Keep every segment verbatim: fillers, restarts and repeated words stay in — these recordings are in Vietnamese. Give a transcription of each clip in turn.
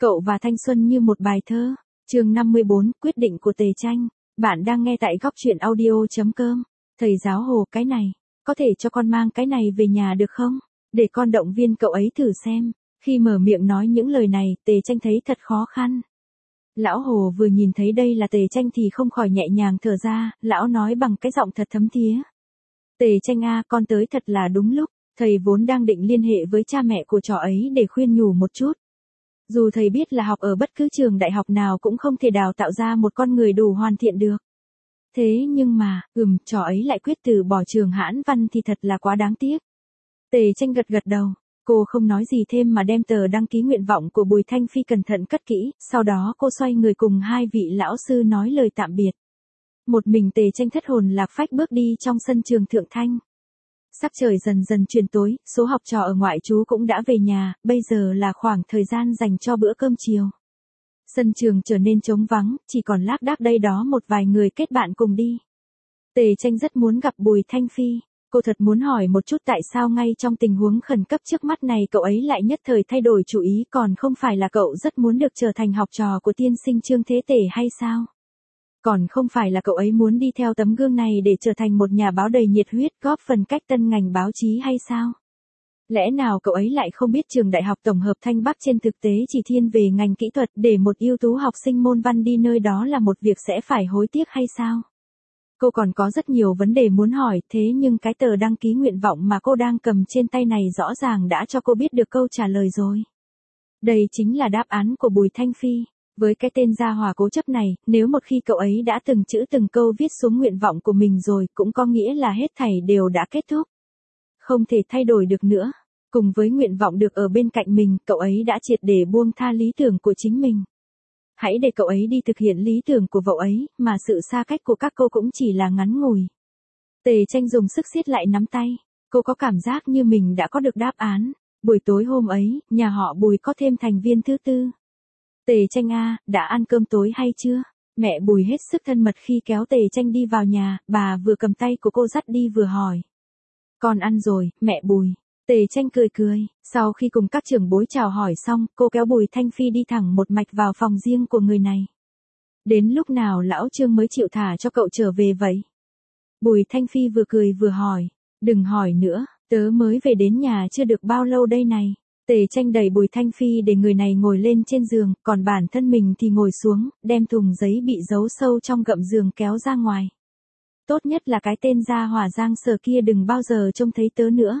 Cậu và thanh xuân như một bài thơ. Chương năm mươi bốn, quyết định của Tề Tranh. Bạn đang nghe tại góc truyện audio chấm com. Thầy giáo Hồ, cái này, có thể cho con mang cái này về nhà được không? Để con động viên cậu ấy thử xem. Khi mở miệng nói những lời này, Tề Tranh thấy thật khó khăn. Lão Hồ vừa nhìn thấy đây là Tề Tranh thì không khỏi nhẹ nhàng thở ra, lão nói bằng cái giọng thật thấm thía. Tề Tranh a, con tới thật là đúng lúc, thầy vốn đang định liên hệ với cha mẹ của trò ấy để khuyên nhủ một chút. Dù thầy biết là học ở bất cứ trường đại học nào cũng không thể đào tạo ra một con người đủ hoàn thiện được. Thế nhưng mà, ừm, trò ấy lại quyết từ bỏ trường Hãn Văn thì thật là quá đáng tiếc. Tề Tranh gật gật đầu, cô không nói gì thêm mà đem tờ đăng ký nguyện vọng của Bùi Thanh Phi cẩn thận cất kỹ, sau đó cô xoay người cùng hai vị lão sư nói lời tạm biệt. Một mình Tề Tranh thất hồn lạc phách bước đi trong sân trường Thượng Thanh. Sắc trời dần dần chuyển tối, số học trò ở ngoại trú cũng đã về nhà, bây giờ là khoảng thời gian dành cho bữa cơm chiều. Sân trường trở nên trống vắng, chỉ còn lác đác đây đó một vài người kết bạn cùng đi. Tề Tranh rất muốn gặp Bùi Thanh Phi, cô thật muốn hỏi một chút tại sao ngay trong tình huống khẩn cấp trước mắt này cậu ấy lại nhất thời thay đổi chủ ý, còn không phải là cậu rất muốn được trở thành học trò của tiên sinh Trương Thế Tể hay sao? Còn không phải là cậu ấy muốn đi theo tấm gương này để trở thành một nhà báo đầy nhiệt huyết góp phần cách tân ngành báo chí hay sao? Lẽ nào cậu ấy lại không biết trường đại học tổng hợp Thanh Bắc trên thực tế chỉ thiên về ngành kỹ thuật, để một ưu tú học sinh môn văn đi nơi đó là một việc sẽ phải hối tiếc hay sao? Cô còn có rất nhiều vấn đề muốn hỏi, thế nhưng cái tờ đăng ký nguyện vọng mà cô đang cầm trên tay này rõ ràng đã cho cô biết được câu trả lời rồi. Đây chính là đáp án của Bùi Thanh Phi. Với cái tên gia hỏa cố chấp này, nếu một khi cậu ấy đã từng chữ từng câu viết xuống nguyện vọng của mình rồi, cũng có nghĩa là hết thảy đều đã kết thúc. Không thể thay đổi được nữa. Cùng với nguyện vọng được ở bên cạnh mình, cậu ấy đã triệt để buông tha lý tưởng của chính mình. Hãy để cậu ấy đi thực hiện lý tưởng của cậu ấy, mà sự xa cách của các cô cũng chỉ là ngắn ngủi. Tề Tranh dùng sức siết lại nắm tay. Cô có cảm giác như mình đã có được đáp án. Buổi tối hôm ấy, nhà họ Bùi có thêm thành viên thứ tư. Tề Tranh a, đã ăn cơm tối hay chưa? Mẹ Bùi hết sức thân mật khi kéo Tề Tranh đi vào nhà, bà vừa cầm tay của cô dắt đi vừa hỏi. Con ăn rồi, mẹ Bùi. Tề Tranh cười cười, sau khi cùng các trưởng bối chào hỏi xong, cô kéo Bùi Thanh Phi đi thẳng một mạch vào phòng riêng của người này. Đến lúc nào lão Trương mới chịu thả cho cậu trở về vậy? Bùi Thanh Phi vừa cười vừa hỏi, đừng hỏi nữa, tớ mới về đến nhà chưa được bao lâu đây này. Tề Tranh đẩy Bùi Thanh Phi để người này ngồi lên trên giường, còn bản thân mình thì ngồi xuống, đem thùng giấy bị giấu sâu trong gậm giường kéo ra ngoài. Tốt nhất là cái tên gia hỏa Giang Sở kia đừng bao giờ trông thấy tớ nữa.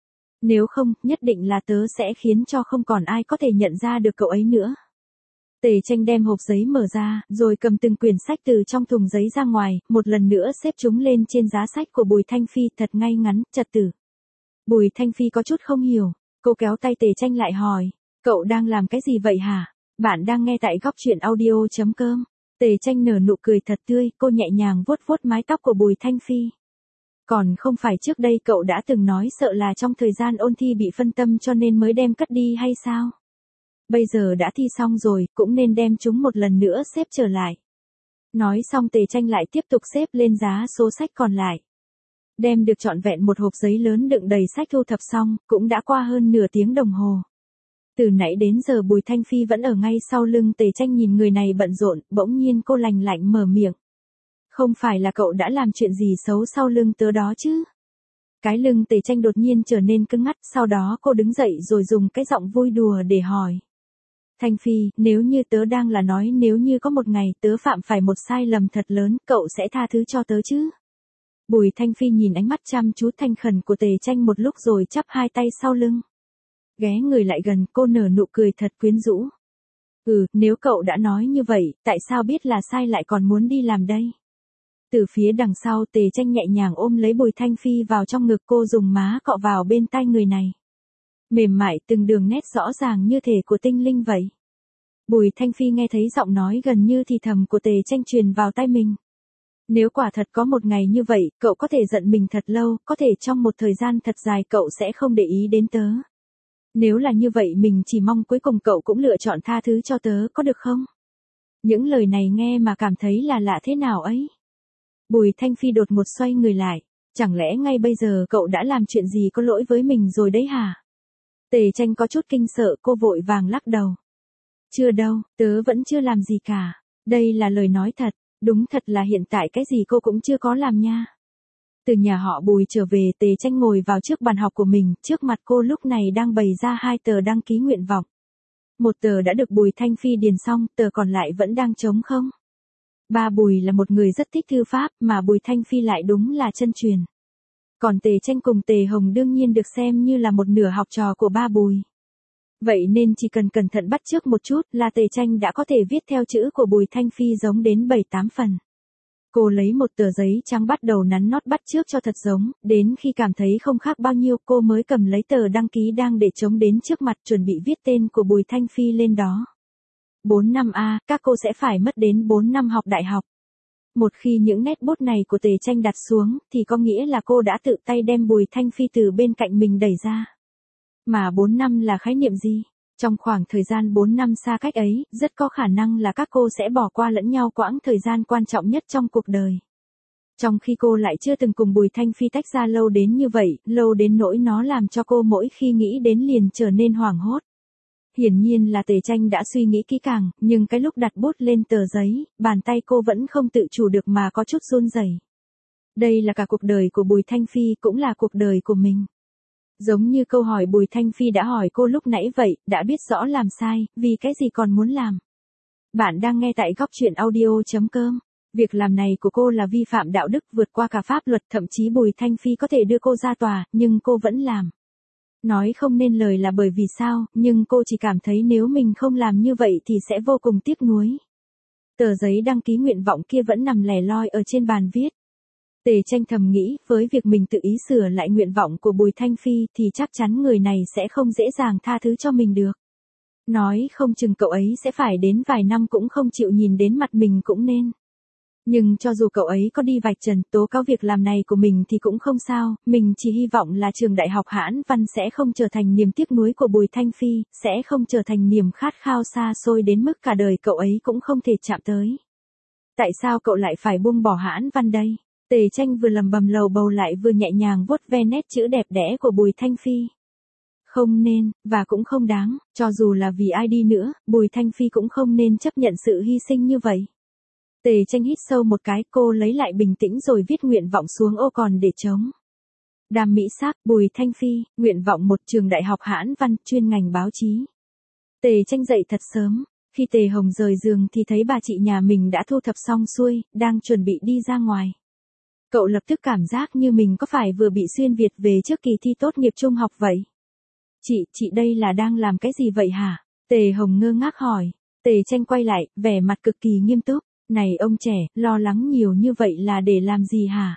Nếu không, nhất định là tớ sẽ khiến cho không còn ai có thể nhận ra được cậu ấy nữa. Tề Tranh đem hộp giấy mở ra, rồi cầm từng quyển sách từ trong thùng giấy ra ngoài, một lần nữa xếp chúng lên trên giá sách của Bùi Thanh Phi thật ngay ngắn, trật tự. Bùi Thanh Phi có chút không hiểu. Cô kéo tay Tề Tranh lại hỏi, cậu đang làm cái gì vậy hả? Bạn đang nghe tại góc truyện audio chấm com. Tề Tranh nở nụ cười thật tươi, cô nhẹ nhàng vuốt vuốt mái tóc của Bùi Thanh Phi. Còn không phải trước đây cậu đã từng nói sợ là trong thời gian ôn thi bị phân tâm cho nên mới đem cất đi hay sao? Bây giờ đã thi xong rồi, cũng nên đem chúng một lần nữa xếp trở lại. Nói xong Tề Tranh lại tiếp tục xếp lên giá số sách còn lại. Đem được trọn vẹn một hộp giấy lớn đựng đầy sách thu thập xong, cũng đã qua hơn nửa tiếng đồng hồ. Từ nãy đến giờ Bùi Thanh Phi vẫn ở ngay sau lưng Tề Tranh nhìn người này bận rộn, bỗng nhiên cô lành lạnh mở miệng. Không phải là cậu đã làm chuyện gì xấu sau lưng tớ đó chứ? Cái lưng Tề Tranh đột nhiên trở nên cứng ngắt, sau đó cô đứng dậy rồi dùng cái giọng vui đùa để hỏi. Thanh Phi, nếu như tớ đang là nói nếu như có một ngày tớ phạm phải một sai lầm thật lớn, cậu sẽ tha thứ cho tớ chứ? Bùi Thanh Phi nhìn ánh mắt chăm chú thanh khẩn của Tề Tranh một lúc rồi chắp hai tay sau lưng. Ghé người lại gần, cô nở nụ cười thật quyến rũ. Ừ, nếu cậu đã nói như vậy, tại sao biết là sai lại còn muốn đi làm đây? Từ phía đằng sau Tề Tranh nhẹ nhàng ôm lấy Bùi Thanh Phi vào trong ngực, cô dùng má cọ vào bên tai người này. Mềm mại từng đường nét rõ ràng như thể của tinh linh vậy. Bùi Thanh Phi nghe thấy giọng nói gần như thì thầm của Tề Tranh truyền vào tai mình. Nếu quả thật có một ngày như vậy, cậu có thể giận mình thật lâu, có thể trong một thời gian thật dài cậu sẽ không để ý đến tớ. Nếu là như vậy mình chỉ mong cuối cùng cậu cũng lựa chọn tha thứ cho tớ, có được không? Những lời này nghe mà cảm thấy là lạ thế nào ấy. Bùi Thanh Phi đột ngột xoay người lại. Chẳng lẽ ngay bây giờ cậu đã làm chuyện gì có lỗi với mình rồi đấy hả? Tề Tranh có chút kinh sợ, cô vội vàng lắc đầu. Chưa đâu, tớ vẫn chưa làm gì cả. Đây là lời nói thật, đúng thật là hiện tại cái gì cô cũng chưa có làm nha. Từ nhà họ Bùi trở về, Tề Tranh ngồi vào trước bàn học của mình, trước mặt cô lúc này đang bày ra hai tờ đăng ký nguyện vọng. Một tờ đã được Bùi Thanh Phi điền xong, tờ còn lại vẫn đang trống không. Ba Bùi là một người rất thích thư pháp, mà Bùi Thanh Phi lại đúng là chân truyền. Còn Tề Tranh cùng Tề Hồng đương nhiên được xem như là một nửa học trò của ba Bùi. Vậy nên chỉ cần cẩn thận bắt chước một chút là Tề Tranh đã có thể viết theo chữ của Bùi Thanh Phi giống đến bảy tám phần. Cô lấy một tờ giấy trắng bắt đầu nắn nót bắt chước cho thật giống, đến khi cảm thấy không khác bao nhiêu cô mới cầm lấy tờ đăng ký đang để trống đến trước mặt chuẩn bị viết tên của Bùi Thanh Phi lên đó. bốn năm a, các cô sẽ phải mất đến bốn năm học đại học. Một khi những nét bút này của Tề Tranh đặt xuống, thì có nghĩa là cô đã tự tay đem Bùi Thanh Phi từ bên cạnh mình đẩy ra. Mà bốn năm là khái niệm gì? Trong khoảng thời gian bốn năm xa cách ấy, rất có khả năng là các cô sẽ bỏ qua lẫn nhau quãng thời gian quan trọng nhất trong cuộc đời. Trong khi cô lại chưa từng cùng Bùi Thanh Phi tách ra lâu đến như vậy, lâu đến nỗi nó làm cho cô mỗi khi nghĩ đến liền trở nên hoảng hốt. Hiển nhiên là Tề Tranh đã suy nghĩ kỹ càng, nhưng cái lúc đặt bút lên tờ giấy, bàn tay cô vẫn không tự chủ được mà có chút run rẩy. Đây là cả cuộc đời của Bùi Thanh Phi, cũng là cuộc đời của mình. Giống như câu hỏi Bùi Thanh Phi đã hỏi cô lúc nãy vậy, đã biết rõ làm sai, vì cái gì còn muốn làm. Bạn đang nghe tại góc truyện audio chấm com. Việc làm này của cô là vi phạm đạo đức vượt qua cả pháp luật, thậm chí Bùi Thanh Phi có thể đưa cô ra tòa, nhưng cô vẫn làm. Nói không nên lời là bởi vì sao, nhưng cô chỉ cảm thấy nếu mình không làm như vậy thì sẽ vô cùng tiếc nuối. Tờ giấy đăng ký nguyện vọng kia vẫn nằm lẻ loi ở trên bàn viết. Tề Tranh thầm nghĩ, với việc mình tự ý sửa lại nguyện vọng của Bùi Thanh Phi thì chắc chắn người này sẽ không dễ dàng tha thứ cho mình được. Nói không chừng cậu ấy sẽ phải đến vài năm cũng không chịu nhìn đến mặt mình cũng nên. Nhưng cho dù cậu ấy có đi vạch trần tố cáo việc làm này của mình thì cũng không sao, mình chỉ hy vọng là trường đại học Hãn Văn sẽ không trở thành niềm tiếc nuối của Bùi Thanh Phi, sẽ không trở thành niềm khát khao xa xôi đến mức cả đời cậu ấy cũng không thể chạm tới. Tại sao cậu lại phải buông bỏ Hãn Văn đây? Tề Tranh vừa lầm bầm lầu bầu lại vừa nhẹ nhàng vuốt ve nét chữ đẹp đẽ của Bùi Thanh Phi. Không nên, và cũng không đáng, cho dù là vì ai đi nữa, Bùi Thanh Phi cũng không nên chấp nhận sự hy sinh như vậy. Tề Tranh hít sâu một cái, cô lấy lại bình tĩnh rồi viết nguyện vọng xuống ô còn để trống. Đàm Mỹ Sắc, Bùi Thanh Phi, nguyện vọng một trường đại học Hãn Văn, chuyên ngành báo chí. Tề Tranh dậy thật sớm, khi Tề Hồng rời giường thì thấy bà chị nhà mình đã thu thập xong xuôi, đang chuẩn bị đi ra ngoài. Cậu lập tức cảm giác như mình có phải vừa bị xuyên Việt về trước kỳ thi tốt nghiệp trung học vậy. Chị, chị đây là đang làm cái gì vậy hả? Tề Hồng ngơ ngác hỏi. Tề Tranh quay lại, vẻ mặt cực kỳ nghiêm túc. Này ông trẻ, lo lắng nhiều như vậy là để làm gì hả?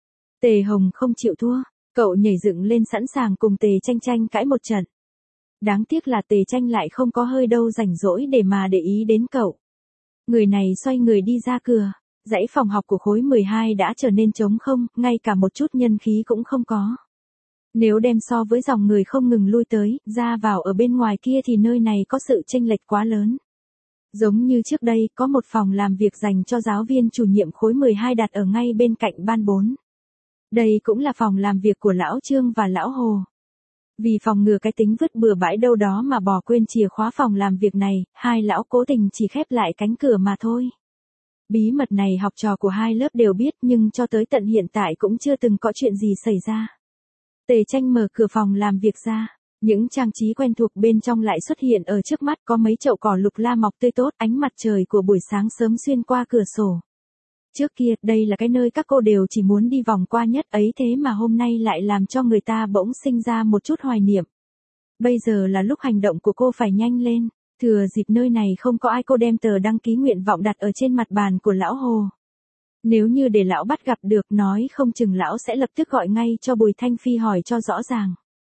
Tề Hồng không chịu thua, cậu nhảy dựng lên sẵn sàng cùng Tề Tranh tranh cãi một trận. Đáng tiếc là Tề Tranh lại không có hơi đâu rảnh rỗi để mà để ý đến cậu. Người này xoay người đi ra cửa, dãy phòng học của khối mười hai đã trở nên trống không, ngay cả một chút nhân khí cũng không có. Nếu đem so với dòng người không ngừng lui tới, ra vào ở bên ngoài kia thì nơi này có sự chênh lệch quá lớn. Giống như trước đây, có một phòng làm việc dành cho giáo viên chủ nhiệm khối mười hai đặt ở ngay bên cạnh ban bốn. Đây cũng là phòng làm việc của lão Trương và lão Hồ. Vì phòng ngừa cái tính vứt bừa bãi đâu đó mà bỏ quên chìa khóa phòng làm việc này, hai lão cố tình chỉ khép lại cánh cửa mà thôi. Bí mật này học trò của hai lớp đều biết nhưng cho tới tận hiện tại cũng chưa từng có chuyện gì xảy ra. Tề Tranh mở cửa phòng làm việc ra. Những trang trí quen thuộc bên trong lại xuất hiện ở trước mắt, có mấy chậu cỏ lục la mọc tươi tốt, ánh mặt trời của buổi sáng sớm xuyên qua cửa sổ. Trước kia, đây là cái nơi các cô đều chỉ muốn đi vòng qua nhất ấy, thế mà hôm nay lại làm cho người ta bỗng sinh ra một chút hoài niệm. Bây giờ là lúc hành động của cô phải nhanh lên, thừa dịp nơi này không có ai cô đem tờ đăng ký nguyện vọng đặt ở trên mặt bàn của lão Hồ. Nếu như để lão bắt gặp được, nói không chừng lão sẽ lập tức gọi ngay cho Bùi Thanh Phi hỏi cho rõ ràng.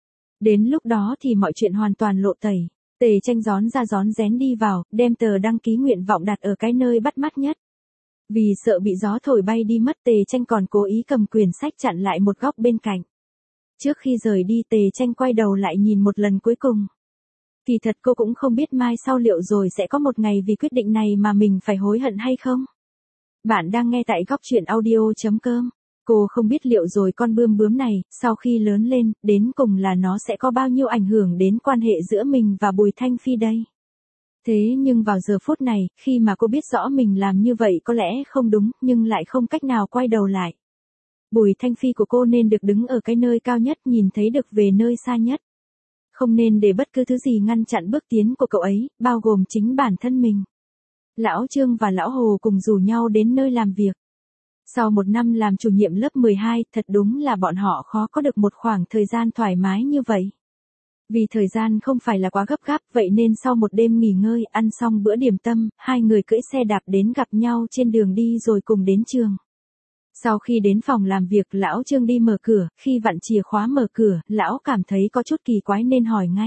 Đến lúc đó thì mọi chuyện hoàn toàn lộ tẩy. Tề Tranh rón ra rón rén đi vào, đem tờ đăng ký nguyện vọng đặt ở cái nơi bắt mắt nhất. Vì sợ bị gió thổi bay đi mất, Tề Tranh còn cố ý cầm quyển sách chặn lại một góc bên cạnh. Trước khi rời đi, Tề Tranh quay đầu lại nhìn một lần cuối cùng. Kỳ thật cô cũng không biết mai sau liệu rồi sẽ có một ngày vì quyết định này mà mình phải hối hận hay không. Bạn đang nghe tại góc truyện audio chấm com. Cô không biết liệu rồi con bươm bướm này, sau khi lớn lên, đến cùng là nó sẽ có bao nhiêu ảnh hưởng đến quan hệ giữa mình và Bùi Thanh Phi đây. Thế nhưng vào giờ phút này, khi mà cô biết rõ mình làm như vậy có lẽ không đúng, nhưng lại không cách nào quay đầu lại. Bùi Thanh Phi của cô nên được đứng ở cái nơi cao nhất, nhìn thấy được về nơi xa nhất. Không nên để bất cứ thứ gì ngăn chặn bước tiến của cậu ấy, bao gồm chính bản thân mình. Lão Trương và Lão Hồ cùng rủ nhau đến nơi làm việc. Sau một năm làm chủ nhiệm lớp mười hai, thật đúng là bọn họ khó có được một khoảng thời gian thoải mái như vậy. Vì thời gian không phải là quá gấp gáp, vậy nên sau một đêm nghỉ ngơi, ăn xong bữa điểm tâm, hai người cưỡi xe đạp đến gặp nhau trên đường đi rồi cùng đến trường. Sau khi đến phòng làm việc, Lão Trương đi mở cửa, khi vặn chìa khóa mở cửa, Lão cảm thấy có chút kỳ quái nên hỏi ngay.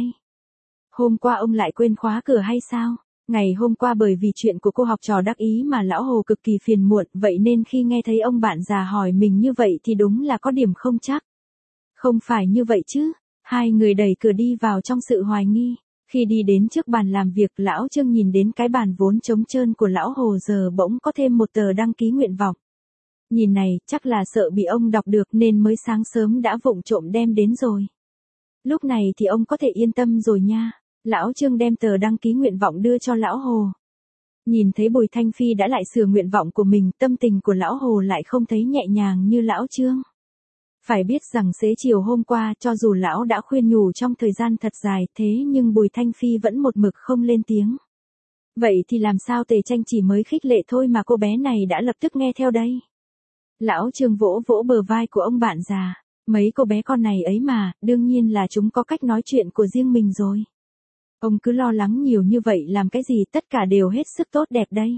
Hôm qua ông lại quên khóa cửa hay sao? Ngày hôm qua bởi vì chuyện của cô học trò đắc ý mà Lão Hồ cực kỳ phiền muộn, vậy nên khi nghe thấy ông bạn già hỏi mình như vậy thì đúng là có điểm không chắc. Không phải như vậy chứ? Hai người đẩy cửa đi vào trong sự hoài nghi. Khi đi đến trước bàn làm việc, Lão Trương nhìn đến cái bàn vốn trống trơn của Lão Hồ giờ bỗng có thêm một tờ đăng ký nguyện vọng. Nhìn này, chắc là sợ bị ông đọc được nên mới sáng sớm đã vụng trộm đem đến rồi. Lúc này thì ông có thể yên tâm rồi nha. Lão Trương đem tờ đăng ký nguyện vọng đưa cho Lão Hồ. Nhìn thấy Bùi Thanh Phi đã lại sửa nguyện vọng của mình, tâm tình của Lão Hồ lại không thấy nhẹ nhàng như Lão Trương. Phải biết rằng xế chiều hôm qua, cho dù Lão đã khuyên nhủ trong thời gian thật dài, thế nhưng Bùi Thanh Phi vẫn một mực không lên tiếng. Vậy thì làm sao Tề Tranh chỉ mới khích lệ thôi mà cô bé này đã lập tức nghe theo đây? Lão Trương vỗ vỗ bờ vai của ông bạn già. Mấy cô bé con này ấy mà, đương nhiên là chúng có cách nói chuyện của riêng mình rồi. Ông cứ lo lắng nhiều như vậy làm cái gì, tất cả đều hết sức tốt đẹp đây.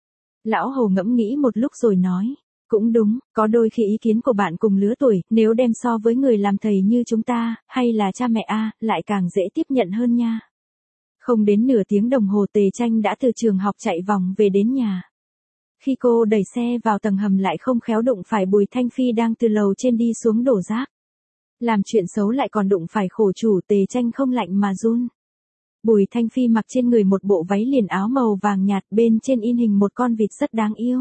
Lão Hồ ngẫm nghĩ một lúc rồi nói. Cũng đúng, có đôi khi ý kiến của bạn cùng lứa tuổi, nếu đem so với người làm thầy như chúng ta, hay là cha mẹ a, lại càng dễ tiếp nhận hơn nha. Không đến nửa tiếng đồng hồ Tề Tranh đã từ trường học chạy vòng về đến nhà. Khi cô đẩy xe vào tầng hầm lại không khéo đụng phải Bùi Thanh Phi đang từ lầu trên đi xuống đổ rác. Làm chuyện xấu lại còn đụng phải khổ chủ, Tề Tranh không lạnh mà run. Bùi Thanh Phi mặc trên người một bộ váy liền áo màu vàng nhạt, bên trên in hình một con vịt rất đáng yêu.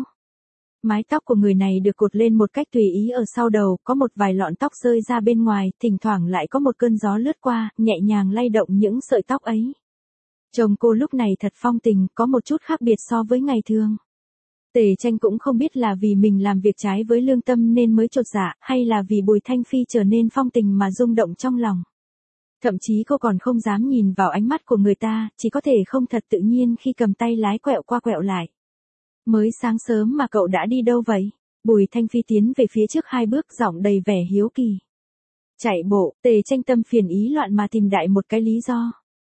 Mái tóc của người này được cột lên một cách tùy ý ở sau đầu, có một vài lọn tóc rơi ra bên ngoài, thỉnh thoảng lại có một cơn gió lướt qua, nhẹ nhàng lay động những sợi tóc ấy. Trông cô lúc này thật phong tình, có một chút khác biệt so với ngày thường. Tề Tranh cũng không biết là vì mình làm việc trái với lương tâm nên mới chột dạ, hay là vì Bùi Thanh Phi trở nên phong tình mà rung động trong lòng. Thậm chí cô còn không dám nhìn vào ánh mắt của người ta, chỉ có thể không thật tự nhiên khi cầm tay lái quẹo qua quẹo lại. Mới sáng sớm mà cậu đã đi đâu vậy? Bùi Thanh Phi tiến về phía trước hai bước, giọng đầy vẻ hiếu kỳ. Chạy bộ. Tề Tranh tâm phiền ý loạn mà tìm đại một cái lý do.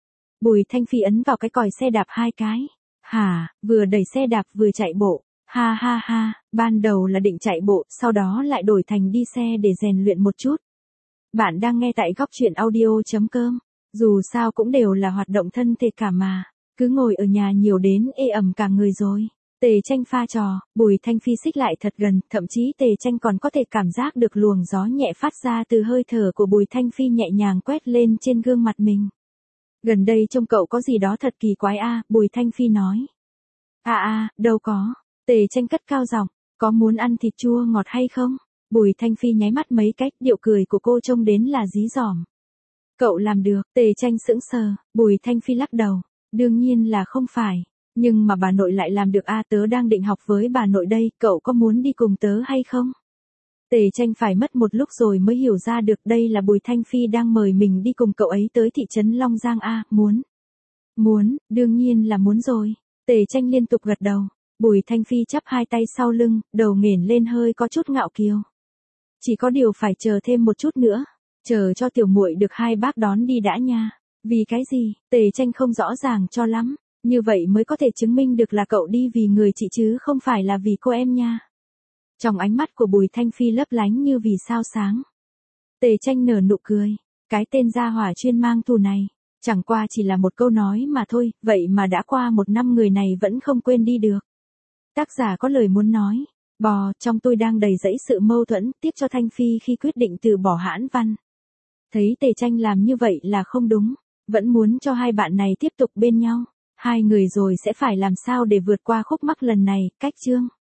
Bùi Thanh Phi ấn vào cái còi xe đạp hai cái. Hả, vừa đẩy xe đạp vừa chạy bộ. Ha ha ha, ban đầu là định chạy bộ, sau đó lại đổi thành đi xe để rèn luyện một chút. Bạn đang nghe tại góc truyện audio chấm com. Dù sao cũng đều là hoạt động thân thể cả mà. Cứ ngồi ở nhà nhiều đến ê ẩm cả người rồi. Tề Tranh pha trò, Bùi Thanh Phi xích lại thật gần, thậm chí Tề Tranh còn có thể cảm giác được luồng gió nhẹ phát ra từ hơi thở của Bùi Thanh Phi nhẹ nhàng quét lên trên gương mặt mình. Gần đây trông cậu có gì đó thật kỳ quái a, à, Bùi Thanh Phi nói. À à, đâu có. Tề Tranh cất cao giọng, có muốn ăn thịt chua ngọt hay không? Bùi Thanh Phi nháy mắt mấy cách, điệu cười của cô trông đến là dí dỏm. Cậu làm được. Tề Tranh sững sờ, Bùi Thanh Phi lắc đầu. Đương nhiên là không phải. Nhưng mà bà nội lại làm được a, à, tớ đang định học với bà nội đây, cậu có muốn đi cùng tớ hay không? Tề Tranh phải mất một lúc rồi mới hiểu ra được đây là Bùi Thanh Phi đang mời mình đi cùng cậu ấy tới thị trấn Long Giang a, à, muốn. Muốn, đương nhiên là muốn rồi. Tề Tranh liên tục gật đầu. Bùi Thanh Phi chắp hai tay sau lưng, đầu nghển lên hơi có chút ngạo kiều. Chỉ có điều phải chờ thêm một chút nữa, chờ cho tiểu muội được hai bác đón đi đã nha. Vì cái gì? Tề Tranh không rõ ràng cho lắm. Như vậy mới có thể chứng minh được là cậu đi vì người chị chứ không phải là vì cô em nha. Trong ánh mắt của Bùi Thanh Phi lấp lánh như vì sao sáng. Tề Tranh nở nụ cười. Cái tên gia hỏa chuyên mang thù này, chẳng qua chỉ là một câu nói mà thôi, vậy mà đã qua một năm người này vẫn không quên đi được. Tác giả có lời muốn nói. Bò, trong tôi đang đầy dẫy sự mâu thuẫn, tiếc cho Thanh Phi khi quyết định từ bỏ Hãn Văn. Thấy Tề Tranh làm như vậy là không đúng, vẫn muốn cho hai bạn này tiếp tục bên nhau. Hai người rồi sẽ phải làm sao để vượt qua khúc mắc lần này, cách chương.